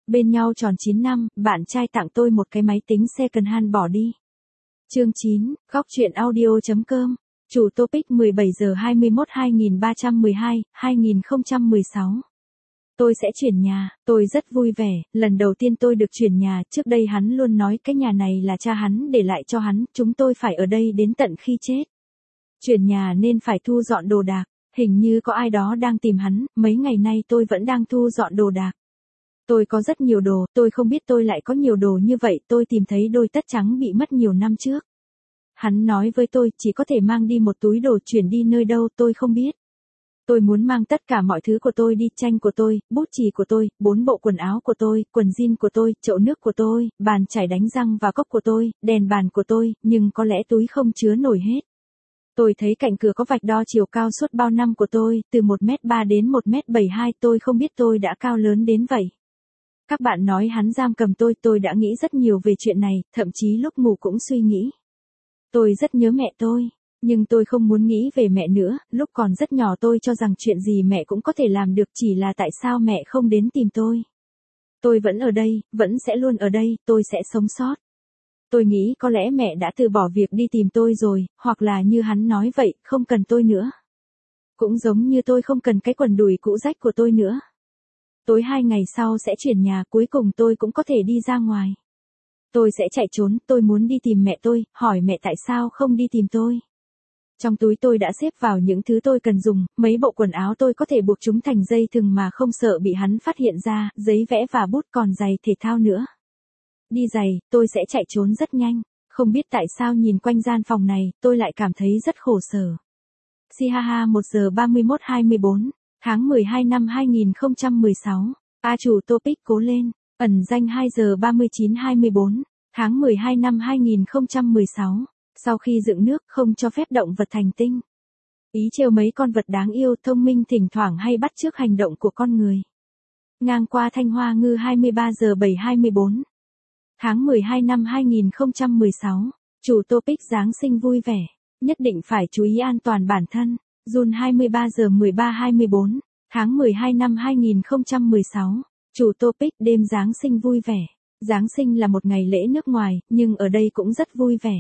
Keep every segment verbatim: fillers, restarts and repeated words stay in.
Bên nhau tròn chín năm, bạn trai tặng tôi một cái máy tính second hand bỏ đi. Chương chín, góc truyện audio chấm com. Chủ topic mười bảy giờ hai mươi mốt hai nghìn ba trăm mười hai, hai nghìn không trăm mười sáu. Tôi sẽ chuyển nhà, tôi rất vui vẻ, lần đầu tiên tôi được chuyển nhà, trước đây hắn luôn nói cái nhà này là cha hắn để lại cho hắn, chúng tôi phải ở đây đến tận khi chết. Chuyển nhà nên phải thu dọn đồ đạc, hình như có ai đó đang tìm hắn, mấy ngày nay tôi vẫn đang thu dọn đồ đạc. Tôi có rất nhiều đồ, tôi không biết tôi lại có nhiều đồ như vậy, tôi tìm thấy đôi tất trắng bị mất nhiều năm trước. Hắn nói với tôi, chỉ có thể mang đi một túi đồ, chuyển đi nơi đâu tôi không biết. Tôi muốn mang tất cả mọi thứ của tôi đi, tranh của tôi, bút chì của tôi, bốn bộ quần áo của tôi, quần jean của tôi, chậu nước của tôi, bàn chải đánh răng và cốc của tôi, đèn bàn của tôi, nhưng có lẽ túi không chứa nổi hết. Tôi thấy cạnh cửa có vạch đo chiều cao suốt bao năm của tôi, từ một mét ba đến một mét bảy mươi hai, tôi không biết tôi đã cao lớn đến vậy. Các bạn nói hắn giam cầm tôi, tôi đã nghĩ rất nhiều về chuyện này, thậm chí lúc ngủ cũng suy nghĩ. Tôi rất nhớ mẹ tôi, nhưng tôi không muốn nghĩ về mẹ nữa, lúc còn rất nhỏ tôi cho rằng chuyện gì mẹ cũng có thể làm được, chỉ là tại sao mẹ không đến tìm tôi. Tôi vẫn ở đây, vẫn sẽ luôn ở đây, tôi sẽ sống sót. Tôi nghĩ có lẽ mẹ đã từ bỏ việc đi tìm tôi rồi, hoặc là như hắn nói vậy, không cần tôi nữa. Cũng giống như tôi không cần cái quần đùi cũ rách của tôi nữa. Tối hai ngày sau sẽ chuyển nhà, cuối cùng tôi cũng có thể đi ra ngoài. Tôi sẽ chạy trốn, tôi muốn đi tìm mẹ tôi, hỏi mẹ tại sao không đi tìm tôi. Trong túi tôi đã xếp vào những thứ tôi cần dùng, mấy bộ quần áo tôi có thể buộc chúng thành dây thừng mà không sợ bị hắn phát hiện ra, giấy vẽ và bút, còn giày thể thao nữa. Đi giày, tôi sẽ chạy trốn rất nhanh, không biết tại sao nhìn quanh gian phòng này, tôi lại cảm thấy rất khổ sở. Si ha ha một giờ ba mươi mốt hai mươi bốn, tháng mười hai năm hai nghìn không trăm mười sáu, A chủ topic cố lên, ẩn danh hai giờ ba mươi chín hai mươi bốn, tháng mười hai năm hai nghìn không trăm mười sáu, sau khi dựng nước không cho phép động vật thành tinh. Ý trêu mấy con vật đáng yêu thông minh thỉnh thoảng hay bắt chước hành động của con người. Ngang qua Thanh Hoa Ngư hai mươi ba giờ bảy hai mươi bốn. Tháng mười hai năm hai nghìn không trăm mười sáu, chủ topic Giáng sinh vui vẻ, nhất định phải chú ý an toàn bản thân. Jun hai mươi ba giờ mười ba hai mươi bốn, tháng mười hai năm hai nghìn không trăm mười sáu, chủ topic đêm Giáng sinh vui vẻ. Giáng sinh là một ngày lễ nước ngoài, nhưng ở đây cũng rất vui vẻ.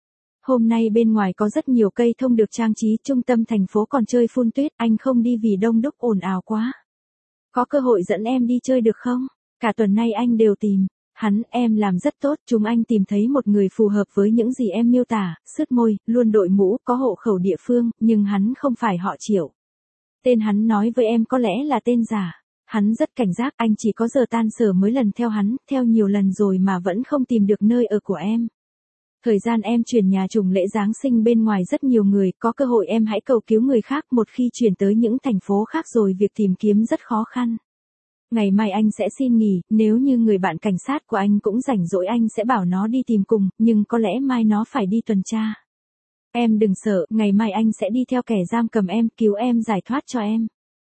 Hôm nay bên ngoài có rất nhiều cây thông được trang trí, trung tâm thành phố còn chơi phun tuyết, anh không đi vì đông đúc ồn ào quá. Có cơ hội dẫn em đi chơi được không? Cả tuần nay anh đều tìm. Hắn, em làm rất tốt, chúng anh tìm thấy một người phù hợp với những gì em miêu tả, sứt môi, luôn đội mũ, có hộ khẩu địa phương, nhưng hắn không phải họ Triệu. Tên hắn nói với em có lẽ là tên giả. Hắn rất cảnh giác, anh chỉ có giờ tan sở mới lần theo hắn, theo nhiều lần rồi mà vẫn không tìm được nơi ở của em. Thời gian em chuyển nhà trùng lễ Giáng sinh bên ngoài rất nhiều người, có cơ hội em hãy cầu cứu người khác, một khi chuyển tới những thành phố khác rồi việc tìm kiếm rất khó khăn. Ngày mai anh sẽ xin nghỉ, nếu như người bạn cảnh sát của anh cũng rảnh rỗi anh sẽ bảo nó đi tìm cùng, nhưng có lẽ mai nó phải đi tuần tra. Em đừng sợ, ngày mai anh sẽ đi theo kẻ giam cầm em, cứu em giải thoát cho em.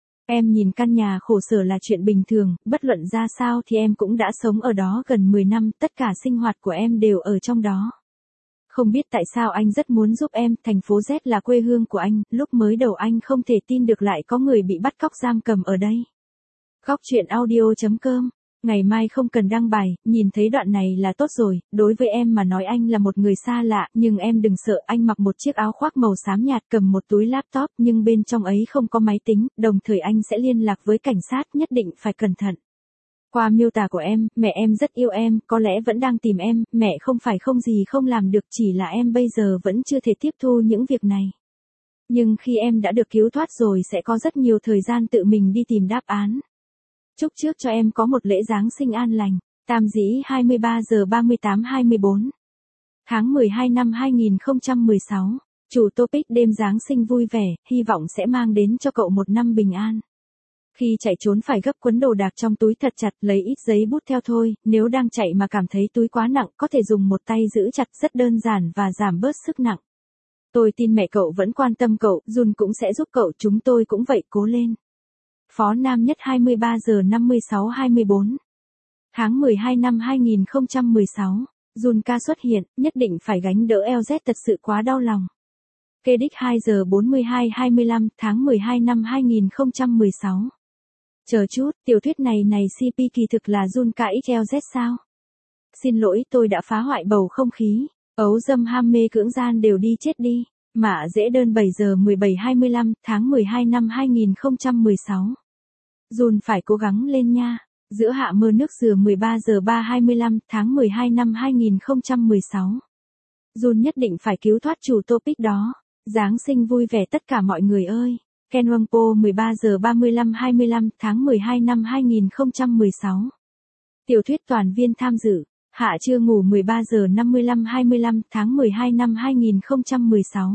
Em nhìn căn nhà khổ sở là chuyện bình thường, bất luận ra sao thì em cũng đã sống ở đó gần mười năm, tất cả sinh hoạt của em đều ở trong đó. Không biết tại sao anh rất muốn giúp em, thành phố Z là quê hương của anh, lúc mới đầu anh không thể tin được lại có người bị bắt cóc giam cầm ở đây. Góc truyện audio chấm com. Ngày mai không cần đăng bài, nhìn thấy đoạn này là tốt rồi, đối với em mà nói anh là một người xa lạ, nhưng em đừng sợ, anh mặc một chiếc áo khoác màu xám nhạt, cầm một túi laptop, nhưng bên trong ấy không có máy tính, đồng thời anh sẽ liên lạc với cảnh sát, nhất định phải cẩn thận. Qua miêu tả của em, mẹ em rất yêu em, có lẽ vẫn đang tìm em, mẹ không phải không gì không làm được, chỉ là em bây giờ vẫn chưa thể tiếp thu những việc này. Nhưng khi em đã được cứu thoát rồi sẽ có rất nhiều thời gian tự mình đi tìm đáp án. Chúc trước cho em có một lễ Giáng sinh an lành. Tam Dĩ hai mươi ba giờ ba mươi tám hai mươi bốn. Tháng mười hai năm hai nghìn không trăm mười sáu. Chủ topic đêm Giáng sinh vui vẻ, hy vọng sẽ mang đến cho cậu một năm bình an. Khi chạy trốn phải gấp quấn đồ đạc trong túi thật chặt, lấy ít giấy bút theo thôi, nếu đang chạy mà cảm thấy túi quá nặng, có thể dùng một tay giữ chặt, rất đơn giản và giảm bớt sức nặng. Tôi tin mẹ cậu vẫn quan tâm cậu, Jun cũng sẽ giúp cậu, chúng tôi cũng vậy, cố lên. Phó Nam Nhất hai mươi ba giờ năm mươi sáu hai mươi bốn. Tháng mười hai năm hai nghìn không trăm mười sáu, Jun ca xuất hiện, nhất định phải gánh đỡ eo dét thật sự quá đau lòng. Kê đích hai giờ bốn mươi hai hai mươi lăm, tháng mười hai năm hai nghìn không trăm mười sáu. Chờ chút, tiểu thuyết này này xê pê kỳ thực là Jun ca ích lờ dét sao? Xin lỗi, tôi đã phá hoại bầu không khí. Ấu dâm ham mê cưỡng gian đều đi chết đi. Mạ dễ đơn bảy giờ mười bảy hai mươi lăm tháng mười hai năm hai nghìn không trăm mười sáu. Jun phải cố gắng lên nha. Giữa hạ mưa nước dừa mười ba giờ ba hai mươi lăm tháng mười hai năm hai nghìn không trăm mười sáu. Jun nhất định phải cứu thoát chủ topic đó. Giáng sinh vui vẻ tất cả mọi người ơi. Ken Wang Po mười ba giờ ba mươi lăm hai mươi lăm tháng mười hai năm hai nghìn không trăm mười sáu. Tiểu thuyết toàn viên tham dự. Hạ chưa ngủ mười ba giờ năm mươi lăm hai mươi lăm tháng mười hai năm hai nghìn không trăm mười sáu.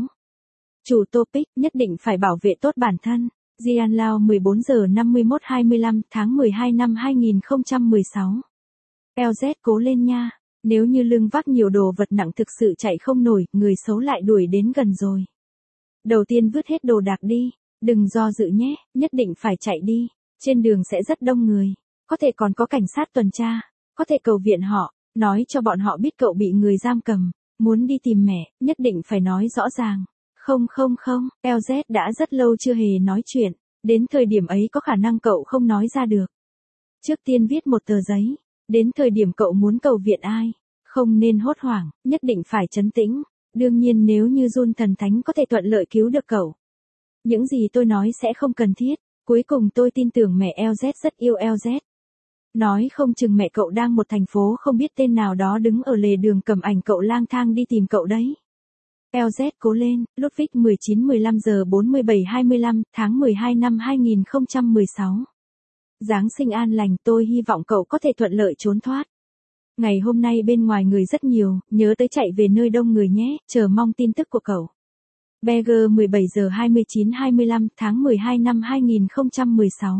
Chủ topic nhất định phải bảo vệ tốt bản thân. Jian Lao mười bốn giờ năm mươi mốt hai mươi lăm tháng mười hai năm hai nghìn không trăm mười sáu. lờ dét cố lên nha. Nếu như lưng vác nhiều đồ vật nặng thực sự chạy không nổi, người xấu lại đuổi đến gần rồi. Đầu tiên vứt hết đồ đạc đi. Đừng do dự nhé, nhất định phải chạy đi. Trên đường sẽ rất đông người. Có thể còn có cảnh sát tuần tra. Có thể cầu viện họ. Nói cho bọn họ biết cậu bị người giam cầm. Muốn đi tìm mẹ, nhất định phải nói rõ ràng. Không không không, lờ dét đã rất lâu chưa hề nói chuyện. Đến thời điểm ấy có khả năng cậu không nói ra được. Trước tiên viết một tờ giấy. Đến thời điểm cậu muốn cầu viện ai. Không nên hốt hoảng, nhất định phải trấn tĩnh. Đương nhiên nếu như Jun thần thánh có thể thuận lợi cứu được cậu. Những gì tôi nói sẽ không cần thiết. Cuối cùng tôi tin tưởng mẹ lờ dét rất yêu lờ dét. Nói không chừng mẹ cậu đang một thành phố không biết tên nào đó đứng ở lề đường cầm ảnh cậu lang thang đi tìm cậu đấy. lờ dét cố lên, Ludwig mười chín mười lăm giờ bốn mươi bảy hai mươi lăm tháng mười hai năm hai nghìn không trăm mười sáu. Giáng sinh an lành, tôi hy vọng cậu có thể thuận lợi trốn thoát. Ngày hôm nay bên ngoài người rất nhiều, nhớ tới chạy về nơi đông người nhé, chờ mong tin tức của cậu. Beger mười bảy giờ hai mươi chín hai mươi lăm tháng mười hai năm hai nghìn không trăm mười sáu.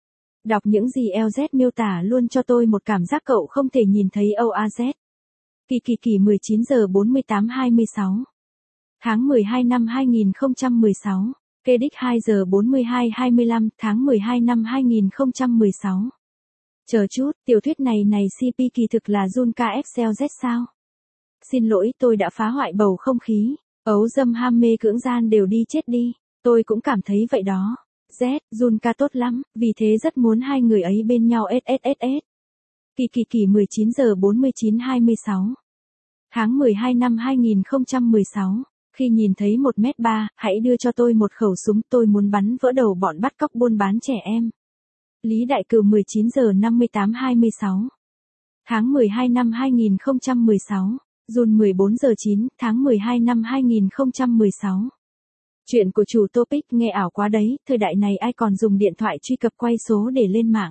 Đọc những gì lờ dét miêu tả luôn cho tôi một cảm giác cậu không thể nhìn thấy o a dét. Kỳ kỳ kỳ mười chín giờ bốn mươi tám hai mươi sáu. Tháng mười hai năm hai nghìn không trăm mười sáu. Kê đích hai giờ bốn mươi hai hai mươi lăm tháng mười hai năm hai nghìn không trăm mười sáu. Chờ chút, tiểu thuyết này này xê pê kỳ thực là Jun ca ích lờ dét sao? Xin lỗi, tôi đã phá hoại bầu không khí. Ấu dâm ham mê cưỡng gian đều đi chết đi. Tôi cũng cảm thấy vậy đó. Z, Jun ca tốt lắm, vì thế rất muốn hai người ấy bên nhau sss. Kỳ kỳ kỳ mười chín giờ bốn mươi chín hai mươi sáu. Tháng mười hai năm hai nghìn không trăm mười sáu. Khi nhìn thấy một mét ba, hãy đưa cho tôi một khẩu súng, tôi muốn bắn vỡ đầu bọn bắt cóc buôn bán trẻ em. Lý Đại Cừu mười chín giờ năm mươi tám hai mươi sáu. Tháng mười hai năm hai nghìn không trăm mười sáu. Jun mười bốn giờ chín, tháng mười hai năm hai nghìn không trăm mười sáu. Chuyện của chủ topic nghe ảo quá đấy, thời đại này ai còn dùng điện thoại truy cập quay số để lên mạng.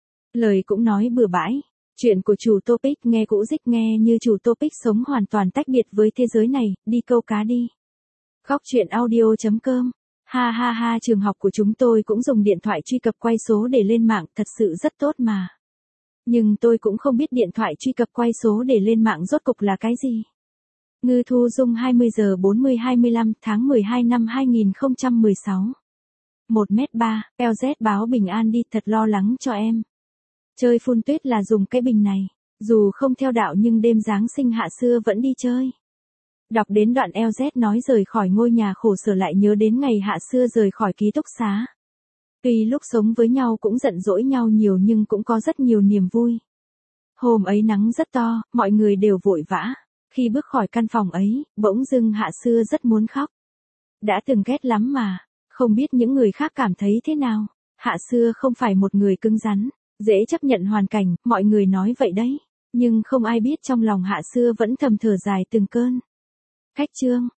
Lời cũng nói bừa bãi. Chuyện của chủ topic nghe cũ dích nghe như chủ topic sống hoàn toàn tách biệt với thế giới này, đi câu cá đi. Góc chuyện audio chấm com. Ha ha ha, trường học của chúng tôi cũng dùng điện thoại truy cập quay số để lên mạng, thật sự rất tốt mà. Nhưng tôi cũng không biết điện thoại truy cập quay số để lên mạng rốt cục là cái gì. Ngư Thu Dung hai mươi giờ bốn mươi hai mươi lăm tháng mười hai năm hai nghìn không trăm mười sáu. một mét ba, lờ dét báo bình an đi, thật lo lắng cho em. Chơi phun tuyết là dùng cái bình này. Dù không theo đạo nhưng đêm Giáng sinh hạ xưa vẫn đi chơi. Đọc đến đoạn lờ dét nói rời khỏi ngôi nhà khổ sở lại nhớ đến ngày hạ xưa rời khỏi ký túc xá. Tuy lúc sống với nhau cũng giận dỗi nhau nhiều nhưng cũng có rất nhiều niềm vui. Hôm ấy nắng rất to, mọi người đều vội vã. Khi bước khỏi căn phòng ấy, bỗng dưng hạ xưa rất muốn khóc. Đã từng ghét lắm mà, không biết những người khác cảm thấy thế nào. Hạ xưa không phải một người cứng rắn, dễ chấp nhận hoàn cảnh, mọi người nói vậy đấy. Nhưng không ai biết trong lòng hạ xưa vẫn thầm thở dài từng cơn. Cách chương.